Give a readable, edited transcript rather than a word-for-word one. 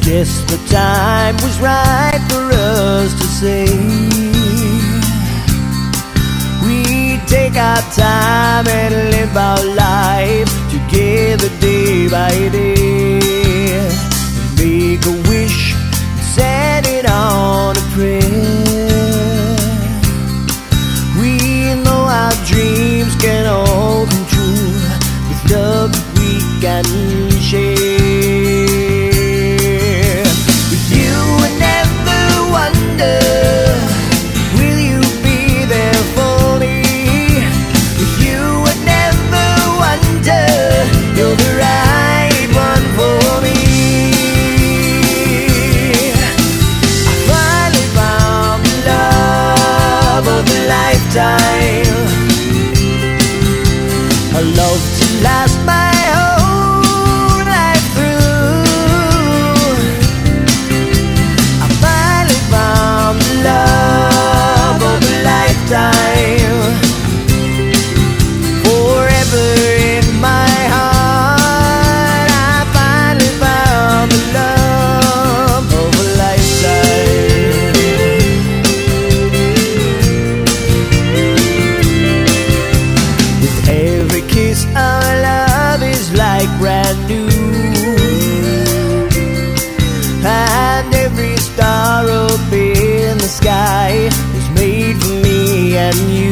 Guess the time was right for us to say we take our time and live our life together day by day. Make a wish and set it on a prayer. We know our dreams can all come true with love that we can share. A love to last my whole life through. I finally found the love of a lifetime. Forever in my heart, I finally found the love of a lifetime. With every kiss, our love is like brand new, and every star up in the sky was made for me and you.